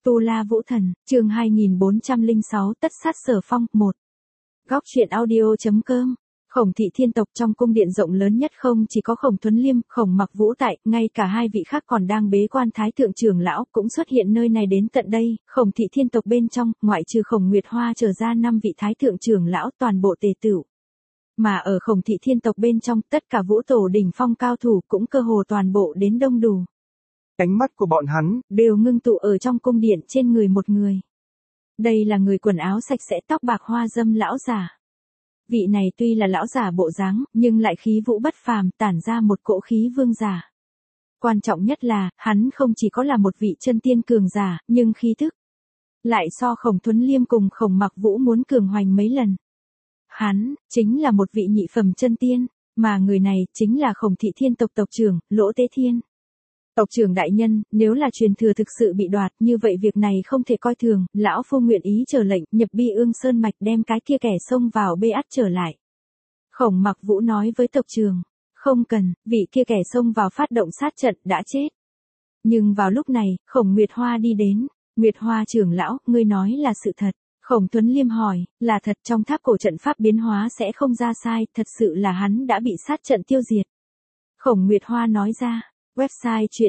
Tu La Vũ Thần, chương 2406 tất sát Sở Phong, 1. Góc truyện audio.com. Khổng thị thiên tộc trong cung điện rộng lớn nhất không chỉ có Khổng Thuấn Liêm, Khổng Mặc Vũ tại, ngay cả hai vị khác còn đang bế quan thái thượng trưởng lão cũng xuất hiện nơi này đến tận đây. Khổng thị thiên tộc bên trong, ngoại trừ Khổng Nguyệt Hoa trở ra 5 vị thái thượng trưởng lão toàn bộ tề tựu. Mà ở Khổng thị thiên tộc bên trong, tất cả vũ tổ đỉnh phong cao thủ cũng cơ hồ toàn bộ đến đông đủ. Ánh mắt của bọn hắn đều ngưng tụ ở trong cung điện trên người một người. Đây là người quần áo sạch sẽ, tóc bạc hoa dâm lão giả. Vị này tuy là lão giả bộ dáng, nhưng lại khí vũ bất phàm, tản ra một cỗ khí vương giả. Quan trọng nhất là, hắn không chỉ có là một vị chân tiên cường giả, nhưng khí thức lại so Khổng Thuấn Liêm cùng Khổng Mặc Vũ muốn cường hoành mấy lần. Hắn chính là một vị nhị phẩm chân tiên, mà người này chính là Khổng thị thiên tộc tộc trưởng Lỗ Tế Thiên. Tộc trưởng đại nhân, nếu là truyền thừa thực sự bị đoạt, như vậy việc này không thể coi thường, lão phu nguyện ý chờ lệnh, nhập Bi Ương Sơn mạch đem cái kia kẻ xông vào bê ắt trở lại. Khổng Mặc Vũ nói với tộc trưởng, không cần, vị kia kẻ xông vào phát động sát trận đã chết. Nhưng vào lúc này, Khổng Nguyệt Hoa đi đến. Nguyệt Hoa trưởng lão, ngươi nói là sự thật. Khổng Thuấn Liêm hỏi, là thật, trong tháp cổ trận pháp biến hóa sẽ không ra sai, thật sự là hắn đã bị sát trận tiêu diệt. Khổng Nguyệt Hoa nói ra. Website truyện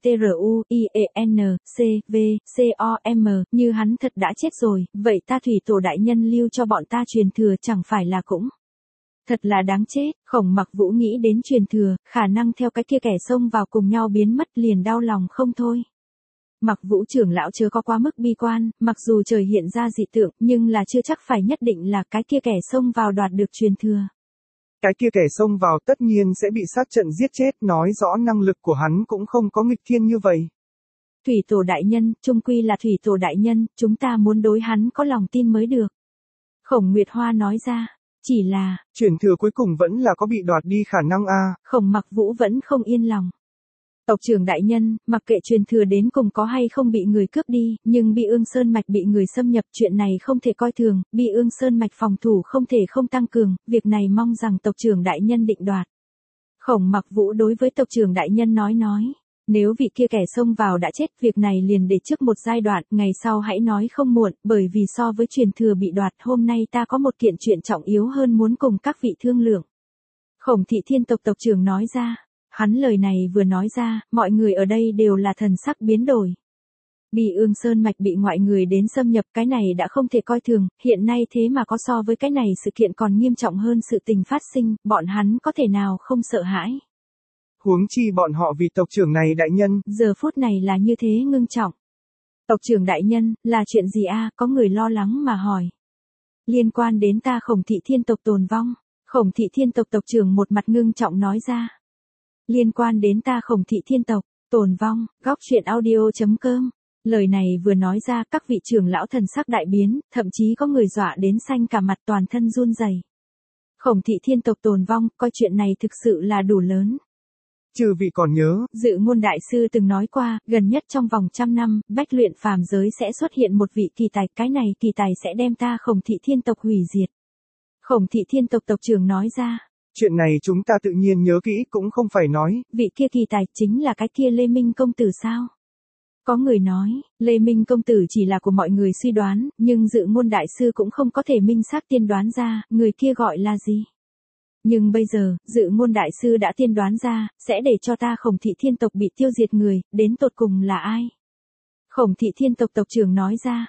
truyenitruencv.com, như hắn thật đã chết rồi, vậy ta thủy tổ đại nhân lưu cho bọn ta truyền thừa chẳng phải là cũng thật là đáng chết. Khổng Mặc Vũ nghĩ đến truyền thừa, khả năng theo cái kia kẻ xông vào cùng nhau biến mất liền đau lòng không thôi. Mặc Vũ trưởng lão chớ có quá mức bi quan, mặc dù trời hiện ra dị tượng, nhưng là chưa chắc phải nhất định là cái kia kẻ xông vào đoạt được truyền thừa. Cái kia kẻ xông vào tất nhiên sẽ bị sát trận giết chết, nói rõ năng lực của hắn cũng không có nghịch thiên như vậy. Thủy tổ đại nhân, chung quy là thủy tổ đại nhân, chúng ta muốn đối hắn có lòng tin mới được. Khổng Nguyệt Hoa nói ra, chỉ là, truyền thừa cuối cùng vẫn là có bị đoạt đi khả năng a. Khổng Mặc Vũ vẫn không yên lòng. Tộc trưởng đại nhân, mặc kệ truyền thừa đến cùng có hay không bị người cướp đi, nhưng Bi Ương Sơn mạch bị người xâm nhập, chuyện này không thể coi thường, Bi Ương Sơn mạch phòng thủ không thể không tăng cường, việc này mong rằng tộc trưởng đại nhân định đoạt. Khổng Mặc Vũ đối với tộc trưởng đại nhân nói, nếu vị kia kẻ xông vào đã chết, việc này liền để trước một giai đoạn, ngày sau hãy nói không muộn, bởi vì so với truyền thừa bị đoạt, hôm nay ta có một kiện chuyện trọng yếu hơn muốn cùng các vị thương lượng. Khổng thị thiên tộc tộc trưởng nói ra. Hắn lời này vừa nói ra, mọi người ở đây đều là thần sắc biến đổi. Bi Ương Sơn mạch bị ngoại người đến xâm nhập, cái này đã không thể coi thường, hiện nay thế mà có so với cái này sự kiện còn nghiêm trọng hơn sự tình phát sinh, bọn hắn có thể nào không sợ hãi. Huống chi bọn họ vì tộc trưởng này đại nhân. Giờ phút này là như thế ngưng trọng. Tộc trưởng đại nhân, là chuyện gì a? Có người lo lắng mà hỏi. Liên quan đến ta Khổng thị thiên tộc tồn vong. Khổng thị thiên tộc tộc trưởng một mặt ngưng trọng nói ra. Liên quan đến ta Khổng thị thiên tộc, tồn vong, góc truyện audio.com. Lời này vừa nói ra, các vị trưởng lão thần sắc đại biến, thậm chí có người dọa đến xanh cả mặt, toàn thân run rẩy. Khổng thị thiên tộc tồn vong, coi chuyện này thực sự là đủ lớn. Chư vị còn nhớ, Dự Ngôn đại sư từng nói qua, gần nhất trong vòng 100 năm, bách luyện phàm giới sẽ xuất hiện một vị kỳ tài, cái này kỳ tài sẽ đem ta Khổng thị thiên tộc hủy diệt. Khổng thị thiên tộc tộc trưởng nói ra. Chuyện này chúng ta tự nhiên nhớ kỹ, cũng không phải nói. Vị kia kỳ tài chính là cái kia Lê Minh công tử sao? Có người nói, Lê Minh công tử chỉ là của mọi người suy đoán, nhưng Dự Ngôn đại sư cũng không có thể minh xác tiên đoán ra, người kia gọi là gì. Nhưng bây giờ, Dự Ngôn đại sư đã tiên đoán ra, sẽ để cho ta Khổng thị thiên tộc bị tiêu diệt người, đến tột cùng là ai? Khổng thị thiên tộc tộc trưởng nói ra,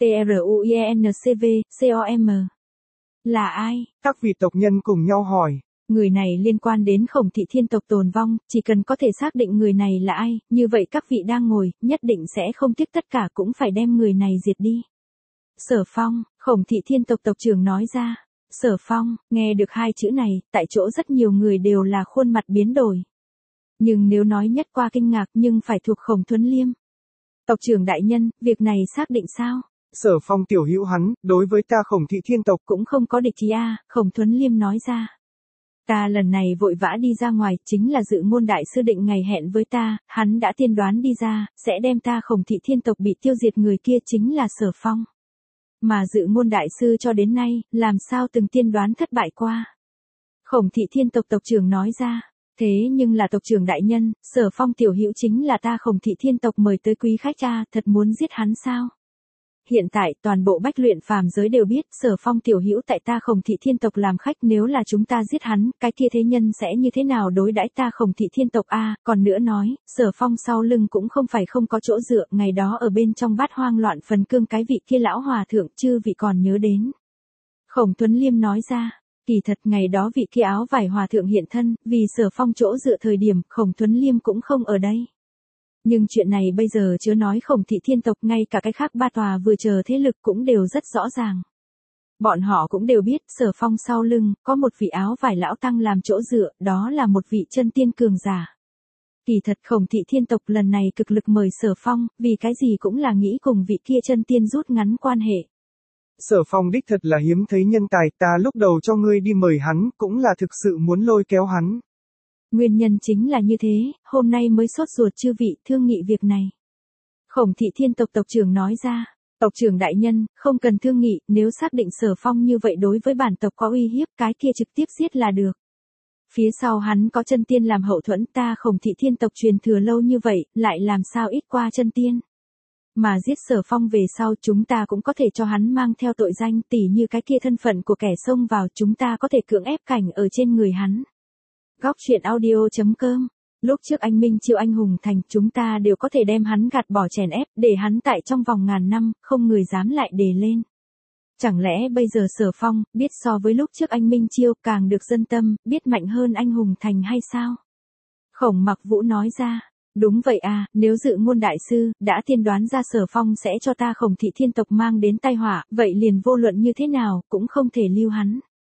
TRUENCV.com. Là ai? Các vị tộc nhân cùng nhau hỏi. Người này liên quan đến Khổng thị thiên tộc tồn vong, chỉ cần có thể xác định người này là ai, như vậy các vị đang ngồi, nhất định sẽ không tiếc tất cả cũng phải đem người này diệt đi. Sở Phong, Khổng thị thiên tộc tộc trưởng nói ra. Sở Phong, nghe được hai chữ này, tại chỗ rất nhiều người đều là khuôn mặt biến đổi. Nhưng nếu nói nhất qua kinh ngạc nhưng phải thuộc Khổng Thuấn Liêm. Tộc trưởng đại nhân, việc này xác định sao? Sở Phong tiểu hữu hắn, đối với ta Khổng thị thiên tộc cũng không có địch ý a. Khổng Thuấn Liêm nói ra. Ta lần này vội vã đi ra ngoài, chính là Dự Ngôn đại sư định ngày hẹn với ta, hắn đã tiên đoán đi ra, sẽ đem ta Khổng thị thiên tộc bị tiêu diệt, người kia chính là Sở Phong. Mà Dự Ngôn đại sư cho đến nay, làm sao từng tiên đoán thất bại qua. Khổng thị thiên tộc tộc trưởng nói ra, Thế nhưng là tộc trưởng đại nhân, Sở Phong tiểu hữu chính là ta Khổng Thị Thiên tộc mời tới quý khách cha, thật muốn giết hắn sao? Hiện tại toàn bộ bách luyện phàm giới đều biết Sở Phong tiểu hữu tại ta Khổng Thị Thiên tộc làm khách, nếu là chúng ta giết hắn, cái kia thế nhân sẽ như thế nào đối đãi ta Khổng Thị Thiên tộc a? Còn nữa nói, Sở Phong sau lưng cũng không phải không có chỗ dựa, ngày đó ở bên trong Bát Hoang loạn phần cương cái vị kia lão hòa thượng, chư vị còn nhớ đến. Khổng Tuấn Liêm nói ra, kỳ thật ngày đó vị kia áo vải hòa thượng hiện thân, vì Sở Phong chỗ dựa thời điểm, Khổng Tuấn Liêm cũng không ở đây. Nhưng chuyện này bây giờ chớ nói Khổng Thị Thiên tộc, ngay cả cái khác ba tòa vừa chờ thế lực cũng đều rất rõ ràng. Bọn họ cũng đều biết Sở Phong sau lưng, có một vị áo vải lão tăng làm chỗ dựa, đó là một vị chân tiên cường giả. Kỳ thật Khổng Thị Thiên tộc lần này cực lực mời Sở Phong, vì cái gì cũng là nghĩ cùng vị kia chân tiên rút ngắn quan hệ. Sở Phong đích thật là hiếm thấy nhân tài, ta lúc đầu cho ngươi đi mời hắn, cũng là thực sự muốn lôi kéo hắn. Nguyên nhân chính là như thế, hôm nay mới sốt ruột chư vị thương nghị việc này. Khổng Thị Thiên tộc tộc trưởng nói ra, tộc trưởng đại nhân, không cần thương nghị, nếu xác định Sở Phong như vậy đối với bản tộc có uy hiếp, cái kia trực tiếp giết là được. Phía sau hắn có chân tiên làm hậu thuẫn, ta Khổng Thị Thiên tộc truyền thừa lâu như vậy, lại làm sao ít qua chân tiên. Mà giết Sở Phong về sau chúng ta cũng có thể cho hắn mang theo tội danh, tỉ như cái kia thân phận của kẻ xông vào, chúng ta có thể cưỡng ép cảnh ở trên người hắn. Góc truyện audio.com. Lúc trước anh Minh Chiêu anh hùng thành, chúng ta đều có thể đem hắn gạt bỏ chèn ép, để hắn tại trong vòng ngàn năm, không người dám lại đề lên. Chẳng lẽ bây giờ Sở Phong, biết so với lúc trước anh Minh Chiêu càng được dân tâm, biết mạnh hơn anh hùng thành hay sao? Khổng Mặc Vũ nói ra, đúng vậy à, nếu Dự Ngôn đại sư đã tiên đoán ra Sở Phong sẽ cho ta Khổng Thị Thiên tộc mang đến tai họa, vậy liền vô luận như thế nào, cũng không thể lưu hắn.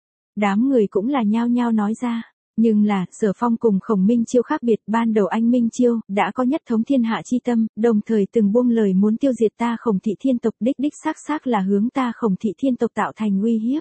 Đám người cũng là nhao nhao nói ra. Nhưng là, Sở Phong cùng Khổng Minh Chiêu khác biệt, ban đầu anh Minh Chiêu đã có nhất thống thiên hạ chi tâm, đồng thời từng buông lời muốn tiêu diệt ta Khổng Thị Thiên tộc, đích xác là hướng ta Khổng Thị Thiên tộc tạo thành uy hiếp.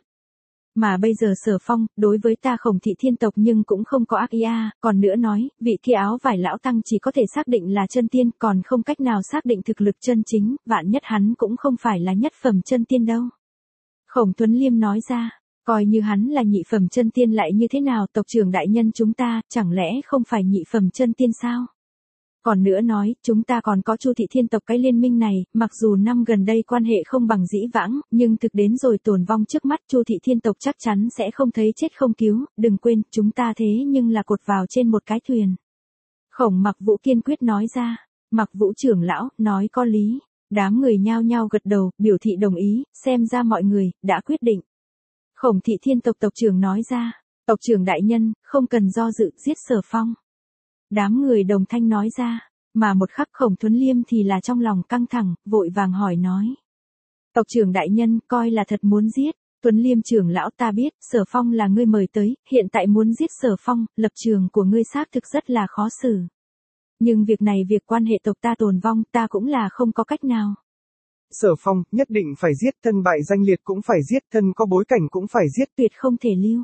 Mà bây giờ Sở Phong, đối với ta Khổng Thị Thiên tộc nhưng cũng không có ác ý a, còn nữa nói, vị kia áo vải lão tăng chỉ có thể xác định là chân tiên, còn không cách nào xác định thực lực chân chính, vạn nhất hắn cũng không phải là nhất phẩm chân tiên đâu. Khổng Tuấn Liêm nói ra. Coi như hắn là nhị phẩm chân tiên lại như thế nào, tộc trưởng đại nhân chúng ta, chẳng lẽ không phải nhị phẩm chân tiên sao? Còn nữa nói, chúng ta còn có Chu Thị Thiên tộc cái liên minh này, mặc dù năm gần đây quan hệ không bằng dĩ vãng, nhưng thực đến rồi tồn vong trước mắt, Chu Thị Thiên tộc chắc chắn sẽ không thấy chết không cứu, đừng quên, chúng ta thế nhưng là cột vào trên một cái thuyền. Khổng Mặc Vũ kiên quyết nói ra, Mặc Vũ trưởng lão, nói có lý, đám người nhao nhao gật đầu, biểu thị đồng ý, xem ra mọi người, đã quyết định. Khổng Thị Thiên tộc tộc trưởng nói ra, tộc trưởng đại nhân, không cần do dự, giết Sở Phong. Đám người đồng thanh nói ra, mà một khắc Khổng Tuấn Liêm thì là trong lòng căng thẳng, vội vàng hỏi nói. Tộc trưởng đại nhân, coi là thật muốn giết, Tuấn Liêm trưởng lão ta biết, Sở Phong là ngươi mời tới, hiện tại muốn giết Sở Phong, lập trường của ngươi xác thực rất là khó xử. Nhưng việc này việc quan hệ tộc ta tồn vong, ta cũng là không có cách nào. Sở Phong, nhất định phải giết, thân bại danh liệt cũng phải giết, thân có bối cảnh cũng phải giết, tuyệt không thể lưu.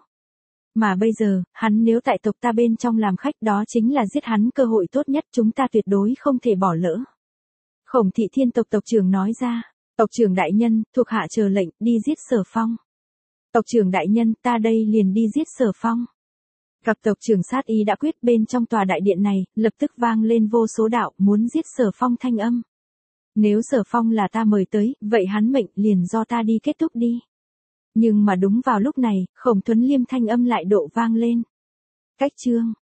Mà bây giờ, hắn nếu tại tộc ta bên trong làm khách, đó chính là giết hắn cơ hội tốt nhất, chúng ta tuyệt đối không thể bỏ lỡ. Khổng Thị Thiên tộc tộc trưởng nói ra, tộc trưởng đại nhân, thuộc hạ chờ lệnh, đi giết Sở Phong. Tộc trưởng đại nhân, ta đây liền đi giết Sở Phong. Gặp tộc trưởng sát ý đã quyết, bên trong tòa đại điện này, lập tức vang lên vô số đạo, muốn giết Sở Phong thanh âm. Nếu Sở Phong là ta mời tới, vậy hắn mệnh liền do ta đi kết thúc đi. Nhưng mà đúng vào lúc này, Khổng Tuấn Liêm thanh âm lại độ vang lên. Cách chương